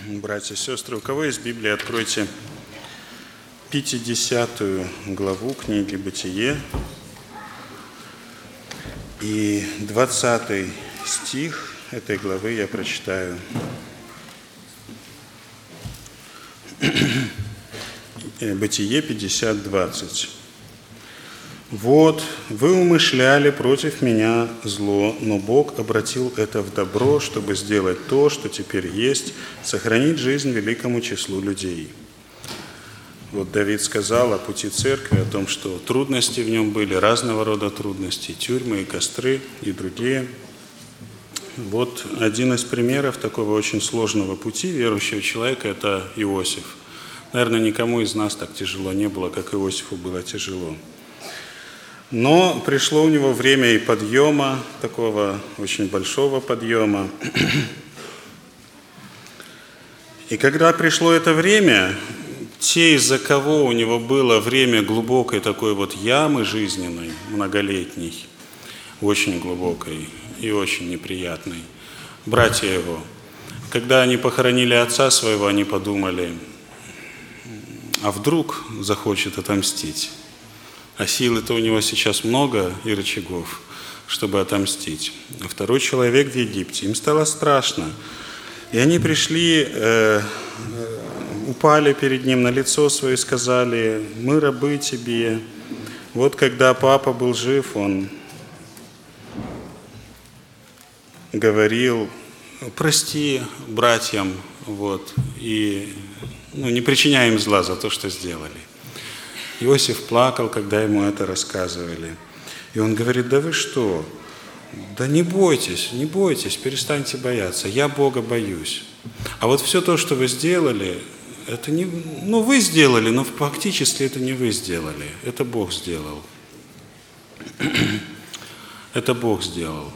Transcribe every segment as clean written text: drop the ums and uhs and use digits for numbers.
Братья и сестры, у кого есть Библия, откройте 50 главу книги «Бытие» и 20 стих этой главы я прочитаю. Бытие 50:20. «Вот, вы умышляли против меня зло, но Бог обратил это в добро, чтобы сделать то, что теперь есть, сохранить жизнь великому числу людей». Вот Давид сказал о пути церкви, о том, что трудности в нем были, разного рода трудности, тюрьмы и костры и другие. Вот один из примеров такого очень сложного пути верующего человека – это Иосиф. Наверное, никому из нас так тяжело не было, как Иосифу было тяжело. Но пришло у него время и подъема, такого очень большого подъема. И когда пришло это время, те, из-за кого у него было время глубокой такой вот ямы жизненной, многолетней, очень глубокой и очень неприятной, братья его, когда они похоронили отца своего, они подумали, а вдруг захочет отомстить? А силы-то у него сейчас много и рычагов, чтобы отомстить. А второй человек в Египте, им стало страшно. И они пришли, упали перед ним на лицо свое и сказали: «Мы рабы тебе». Вот когда папа был жив, он говорил: «Прости братьям, вот, и не причиняй им зла за то, что сделали». Иосиф плакал, когда ему это рассказывали. И он говорит: «Да вы что? Да не бойтесь, перестаньте бояться. Я Бога боюсь. А вот все то, что вы сделали, это не... вы сделали, но фактически это не вы сделали. Это Бог сделал. Это Бог сделал».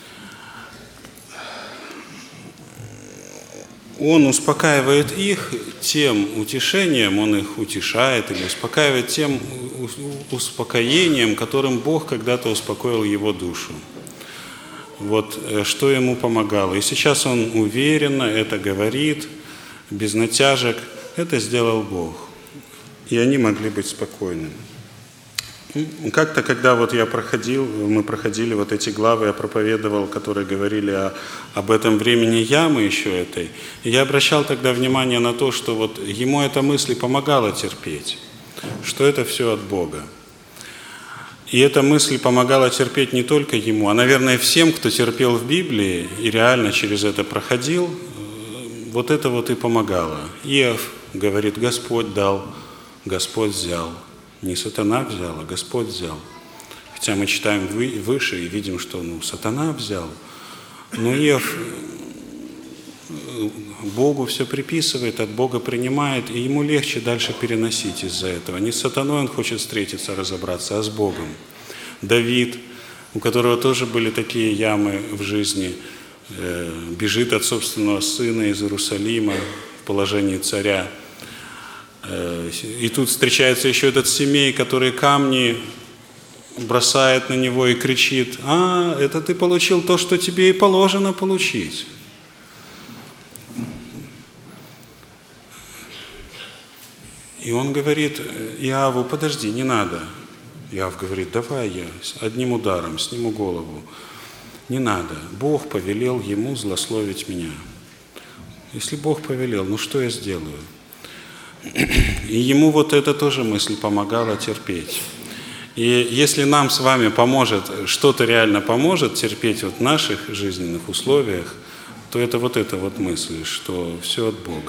Он успокаивает их тем утешением, он их утешает или успокаивает тем успокоением, которым Бог когда-то успокоил его душу. Вот что ему помогало. И сейчас он уверенно это говорит, без натяжек. Это сделал Бог. И они могли быть спокойны. Как-то, когда вот мы проходили вот эти главы, я проповедовал, которые говорили об этом времени ямы еще этой, и я обращал тогда внимание на то, что вот ему эта мысль помогала терпеть, что это все от Бога. И эта мысль помогала терпеть не только ему, а, наверное, всем, кто терпел в Библии и реально через это проходил, вот это вот и помогало. Иов говорит: «Господь дал, Господь взял». Не сатана взял, а Господь взял. Хотя мы читаем выше и видим, что сатана взял. Но Иов Богу все приписывает, от Бога принимает, и ему легче дальше переносить из-за этого. Не с сатаной он хочет встретиться, разобраться, а с Богом. Давид, у которого тоже были такие ямы в жизни, бежит от собственного сына из Иерусалима в положении царя. И тут встречается еще этот Семей, который камни бросает на него и кричит: «А, это ты получил то, что тебе и положено получить». И он говорит Иову: «Подожди, не надо». Иов говорит: «Давай я одним ударом сниму голову». Не надо. Бог повелел ему злословить меня. Если Бог повелел, что я сделаю? И ему вот эта тоже мысль помогала терпеть. И если нам с вами поможет, что-то реально поможет терпеть в наших жизненных условиях, то это вот эта вот мысль, что все от Бога.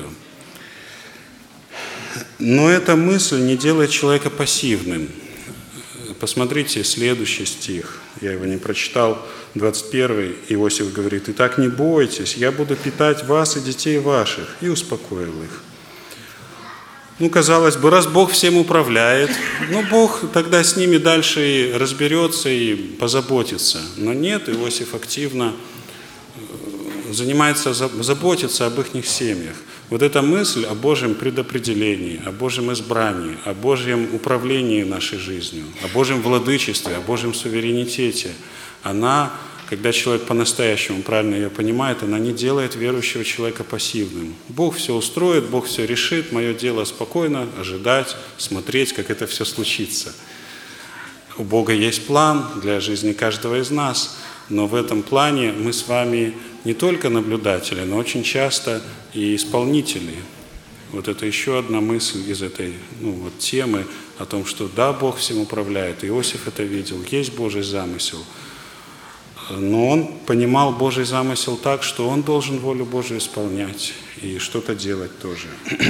Но эта мысль не делает человека пассивным. Посмотрите следующий стих. Я его не прочитал. 21. Иосиф говорит: «Итак, не бойтесь, я буду питать вас и детей ваших». И успокоил их. Казалось бы, раз Бог всем управляет, Бог тогда с ними дальше и разберется и позаботится. Но нет, Иосиф активно заботится об их семьях. Вот эта мысль о Божьем предопределении, о Божьем избрании, о Божьем управлении нашей жизнью, о Божьем владычестве, о Божьем суверенитете, она когда человек по-настоящему правильно ее понимает, она не делает верующего человека пассивным. Бог все устроит, Бог все решит, мое дело спокойно ожидать, смотреть, как это все случится. У Бога есть план для жизни каждого из нас, но в этом плане мы с вами не только наблюдатели, но очень часто и исполнители. Вот это еще одна мысль из этой темы о том, что да, Бог всем управляет. Иосиф это видел, есть Божий замысел. Но он понимал Божий замысел так, что он должен волю Божию исполнять и что-то делать тоже.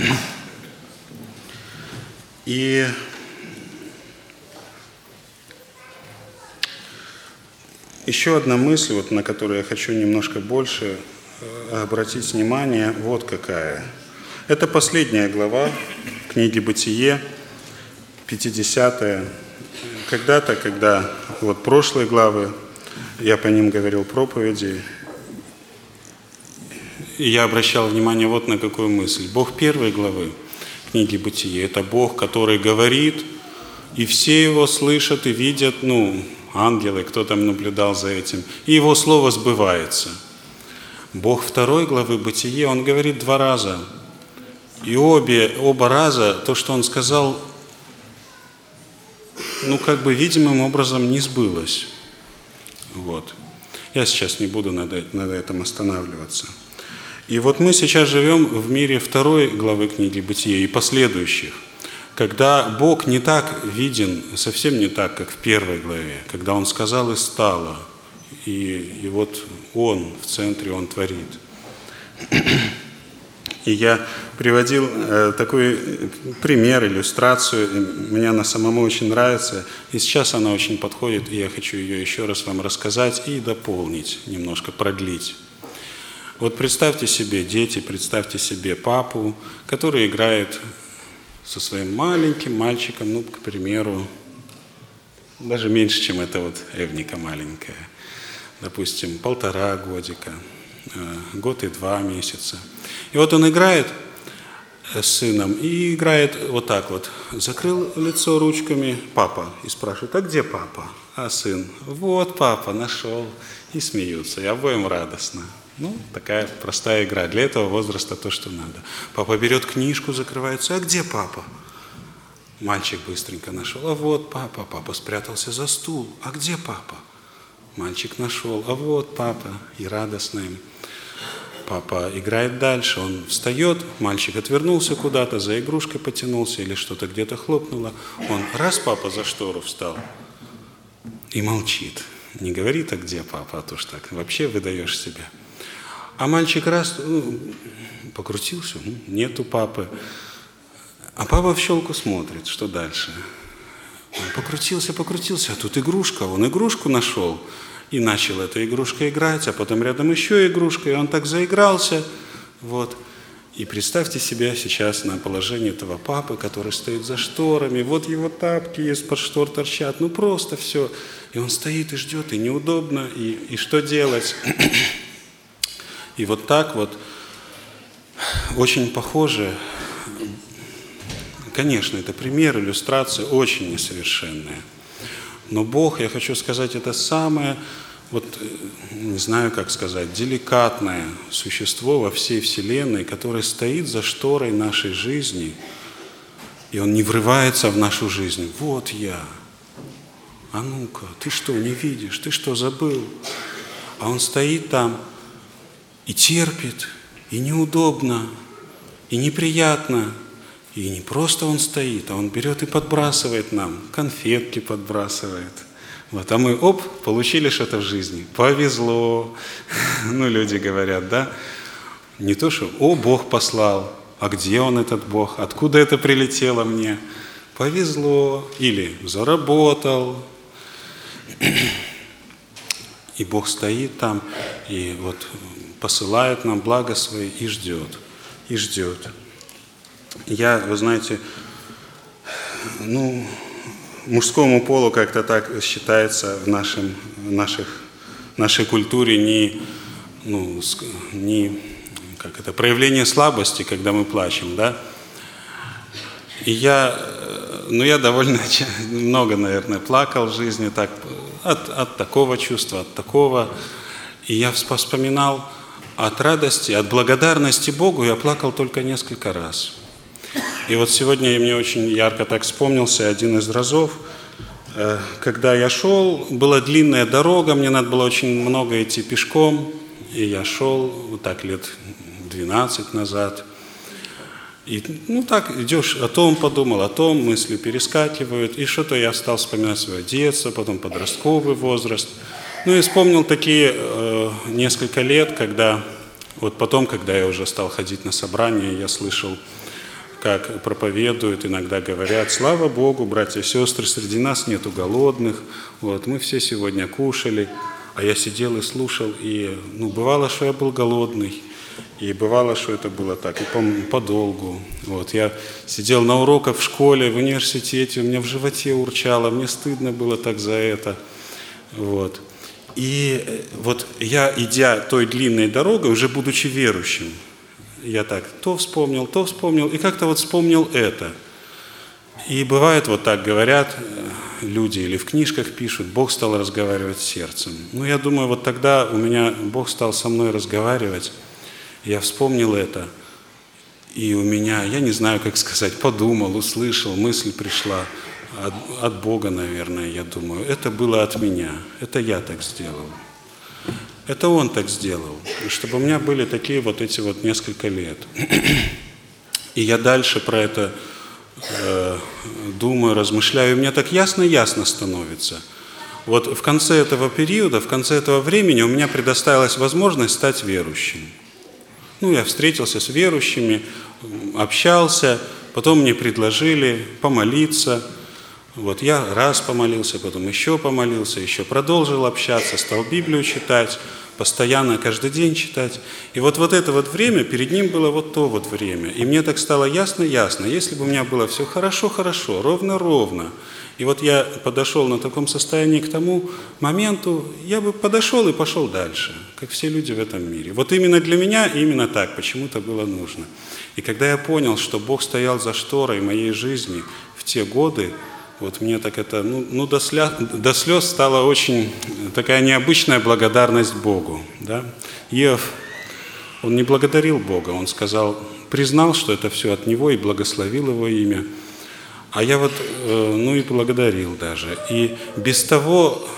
И еще одна мысль, на которую я хочу немножко больше обратить внимание, вот какая. Это последняя глава книги «Бытие», 50-я. Когда-то, когда прошлые главы, я по ним говорил проповеди, и я обращал внимание на какую мысль. Бог первой главы книги «Бытие» — это Бог, который говорит, и все Его слышат и видят, ангелы, кто там наблюдал за этим, и Его слово сбывается. Бог второй главы «Бытие», Он говорит 2 раза, и оба раза то, что Он сказал, видимым образом не сбылось. Я сейчас не буду над этим останавливаться. И мы сейчас живем в мире второй главы книги «Бытие» и последующих, когда Бог не так виден, совсем не так, как в первой главе, когда Он сказал и стало, и Он в центре, Он творит. И я приводил такой пример, иллюстрацию, мне она самому очень нравится, и сейчас она очень подходит, и я хочу ее еще раз вам рассказать и дополнить, немножко продлить. Представьте себе, дети, представьте себе папу, который играет со своим маленьким мальчиком, к примеру, даже меньше, чем эта Эвника маленькая, допустим, 1,5 годика, 1 год и 2 месяца. И он играет с сыном и играет закрыл лицо ручками, папа, и спрашивает, а где папа? А сын, вот папа, нашел, и смеются, и обоим радостно. Такая простая игра, для этого возраста то, что надо. Папа берет книжку, закрывается, а где папа? Мальчик быстренько нашел, а вот папа, папа спрятался за стул, а где папа? Мальчик нашел, а вот папа, и радостно им. Папа играет дальше, он встает, мальчик отвернулся куда-то, за игрушкой потянулся или что-то где-то хлопнуло. Он раз папа за штору встал и молчит. Не говорит, а где папа, а то ж так, вообще выдаешь себя. А мальчик раз покрутился, нету папы. А папа в щелку смотрит, что дальше. Он покрутился, а тут игрушка, он игрушку нашел. И начал эта игрушка играть, а потом рядом еще игрушка, и он так заигрался. И представьте себя сейчас на положении этого папы, который стоит за шторами, его тапки из-под штор торчат, просто все. И он стоит и ждет, и неудобно, и что делать? И так очень похоже, конечно, это пример, иллюстрация очень несовершенная. Но Бог, я хочу сказать, это самое, не знаю, как сказать, деликатное существо во всей Вселенной, которое стоит за шторой нашей жизни, и Он не врывается в нашу жизнь. Вот я. А ну-ка, ты что, не видишь? Ты что, забыл? А Он стоит там и терпит, и неудобно, и неприятно. И не просто Он стоит, а Он берет и подбрасывает нам, конфетки подбрасывает. А мы, получили что-то в жизни. Повезло. Люди говорят, да? Не то, что, Бог послал. А где Он, этот Бог? Откуда это прилетело мне? Повезло. Или заработал. И Бог стоит там, и посылает нам благо свои и ждет. И ждет. Я, вы знаете, мужскому полу как-то так считается в нашей культуре проявление слабости, когда мы плачем, да? И я довольно много, наверное, плакал в жизни, так от такого чувства, от такого. И я вспоминал от радости, от благодарности Богу, я плакал только несколько раз. И вот сегодня мне очень ярко так вспомнился один из разов, когда я шел, была длинная дорога, мне надо было очень много идти пешком, и я шел вот так лет 12 назад. И так идешь, о том подумал, о том, мысли перескакивают, и что-то я стал вспоминать свое детство, потом подростковый возраст. И вспомнил такие несколько лет, когда я уже стал ходить на собрания, я слышал, как проповедуют, иногда говорят: слава Богу, братья и сестры, среди нас нету голодных, мы все сегодня кушали. А я сидел и слушал, и бывало, что я был голодный, и бывало, что это было так, и подолгу. Я сидел на уроках в школе, в университете, у меня в животе урчало, мне стыдно было так за это. И я, идя той длинной дорогой, уже будучи верующим, я так то вспомнил, и как-то вспомнил это. И бывает, так говорят люди или в книжках пишут: Бог стал разговаривать с сердцем. Я думаю, тогда у меня Бог стал со мной разговаривать, я вспомнил это, и у меня, я не знаю, как сказать, подумал, услышал, мысль пришла от Бога, наверное, я думаю. Это было от меня, это я так сделал. Это Он так сделал, чтобы у меня были такие эти несколько лет. И я дальше про это думаю, размышляю, и мне так ясно становится. В конце этого периода, в конце этого времени у меня предоставилась возможность стать верующим. Я встретился с верующими, общался, потом мне предложили помолиться. Я раз помолился, потом еще помолился, еще продолжил общаться, стал Библию читать, постоянно, каждый день читать. И это время, перед ним было то время. И мне так стало ясно, если бы у меня было все хорошо, ровно. И я подошел на таком состоянии к тому моменту, я бы подошел и пошел дальше, как все люди в этом мире. Именно для меня, именно так почему-то было нужно. И когда я понял, что Бог стоял за шторой моей жизни в те годы, мне так это, до слез стала очень такая необычная благодарность Богу. Да? Иов, он не благодарил Бога, он признал, что это все от Него, и благословил Его имя. А я и благодарил даже. И без того,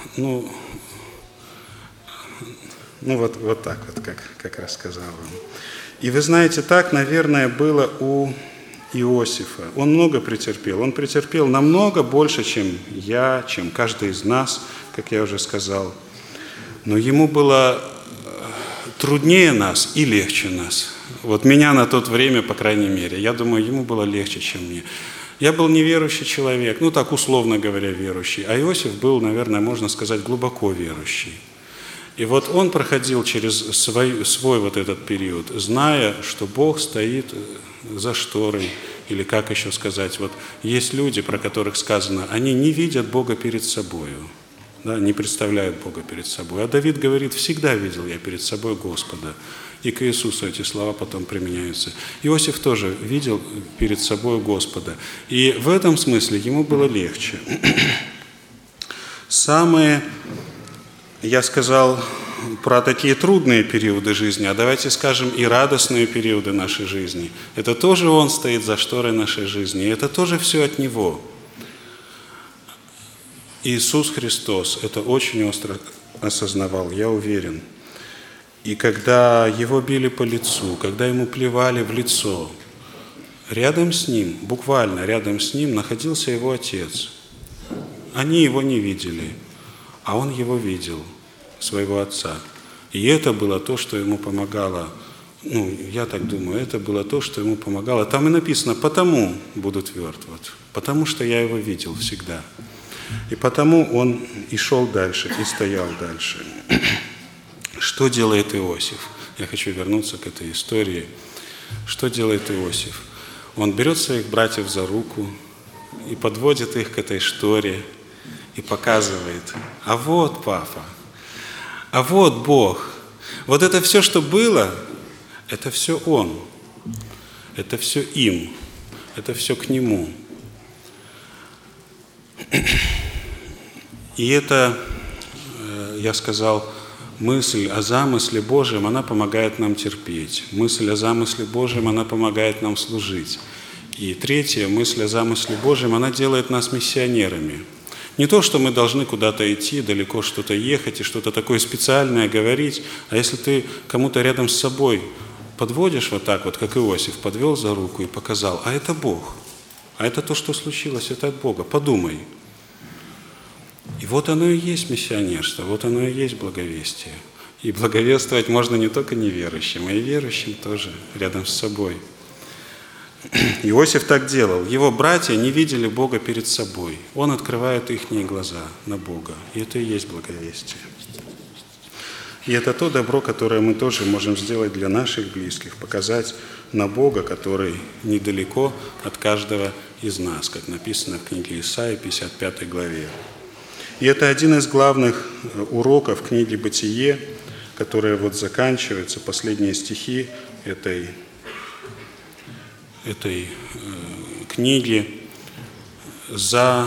так, как рассказал вам. И вы знаете, так, наверное, было у Иосифа. Он много претерпел. Он претерпел намного больше, чем я, чем каждый из нас, как я уже сказал. Но ему было труднее нас и легче нас. Меня на то время, по крайней мере. Я думаю, ему было легче, чем мне. Я был неверующий человек, так условно говоря, верующий. А Иосиф был, наверное, можно сказать, глубоко верующий. И он проходил через свой этот период, зная, что Бог стоит за шторой, или как еще сказать, есть люди, про которых сказано, они не видят Бога перед собою, да, не представляют Бога перед собой. А Давид говорит: всегда видел я перед собой Господа. И к Иисусу эти слова потом применяются. Иосиф тоже видел перед собой Господа. И в этом смысле ему было легче. Я сказал про такие трудные периоды жизни, а давайте скажем и радостные периоды нашей жизни. Это тоже Он стоит за шторой нашей жизни, и это тоже все от Него. Иисус Христос это очень остро осознавал, я уверен. И когда Его били по лицу, когда Ему плевали в лицо, рядом с Ним, буквально рядом с Ним находился Его Отец. Они Его не видели, а Он Его видел, своего Отца. И это было то, что Ему помогало. Я так думаю, это было то, что Ему помогало. Там и написано: «Потому буду тверд». Потому что я Его видел всегда. И потому Он и шел дальше, и стоял дальше. Что делает Иосиф? Я хочу вернуться к этой истории. Что делает Иосиф? Он берет своих братьев за руку и подводит их к этой шторе и показывает: а вот папа, а вот Бог. Это все, что было, это все Он. Это все им. Это все к Нему. И это, я сказал, мысль о замысле Божьем, она помогает нам терпеть. Мысль о замысле Божьем, она помогает нам служить. И третья, мысль о замысле Божьем, она делает нас миссионерами. Не то, что мы должны куда-то идти, далеко что-то ехать и что-то такое специальное говорить, а если ты кому-то рядом с собой подводишь вот так вот, как Иосиф, подвел за руку и показал, а это Бог, а это то, что случилось, это от Бога, подумай. И вот оно и есть миссионерство, вот оно и есть благовестие. И благовествовать можно не только неверующим, а и верующим тоже рядом с собой. Иосиф так делал. Его братья не видели Бога перед собой. Он открывает их глаза на Бога. И это и есть благовестие. И это то добро, которое мы тоже можем сделать для наших близких, показать на Бога, который недалеко от каждого из нас, как написано в книге Исаии, 55 главе. И это один из главных уроков книги «Бытие», которая вот заканчивается, последние стихи этой книги. За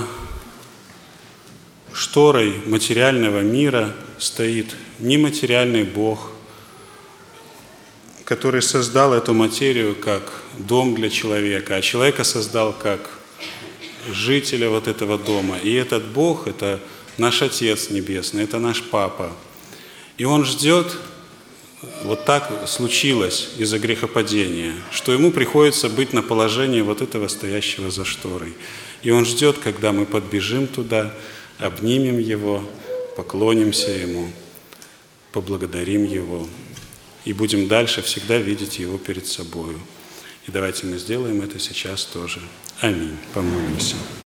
шторой материального мира стоит нематериальный Бог, который создал эту материю как дом для человека, а человека создал как жителя вот этого дома. И этот Бог – это наш Отец Небесный, это наш Папа. И Он ждет, вот так случилось из-за грехопадения, что Ему приходится быть на положении вот этого стоящего за шторой. И Он ждет, когда мы подбежим туда, обнимем Его, поклонимся Ему, поблагодарим Его и будем дальше всегда видеть Его перед собой. И давайте мы сделаем это сейчас тоже. Аминь. Помолимся.